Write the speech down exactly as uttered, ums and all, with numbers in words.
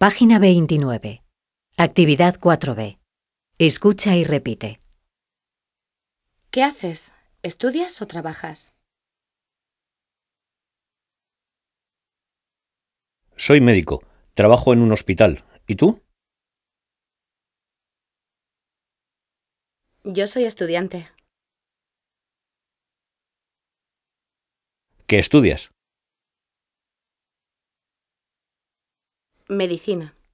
Página veintinueve. Actividad cuatro B. Escucha y repite. ¿Qué haces? ¿Estudias o trabajas? Soy médico. Trabajo en un hospital. ¿Y tú? Yo soy estudiante. ¿Qué estudias? Medicina.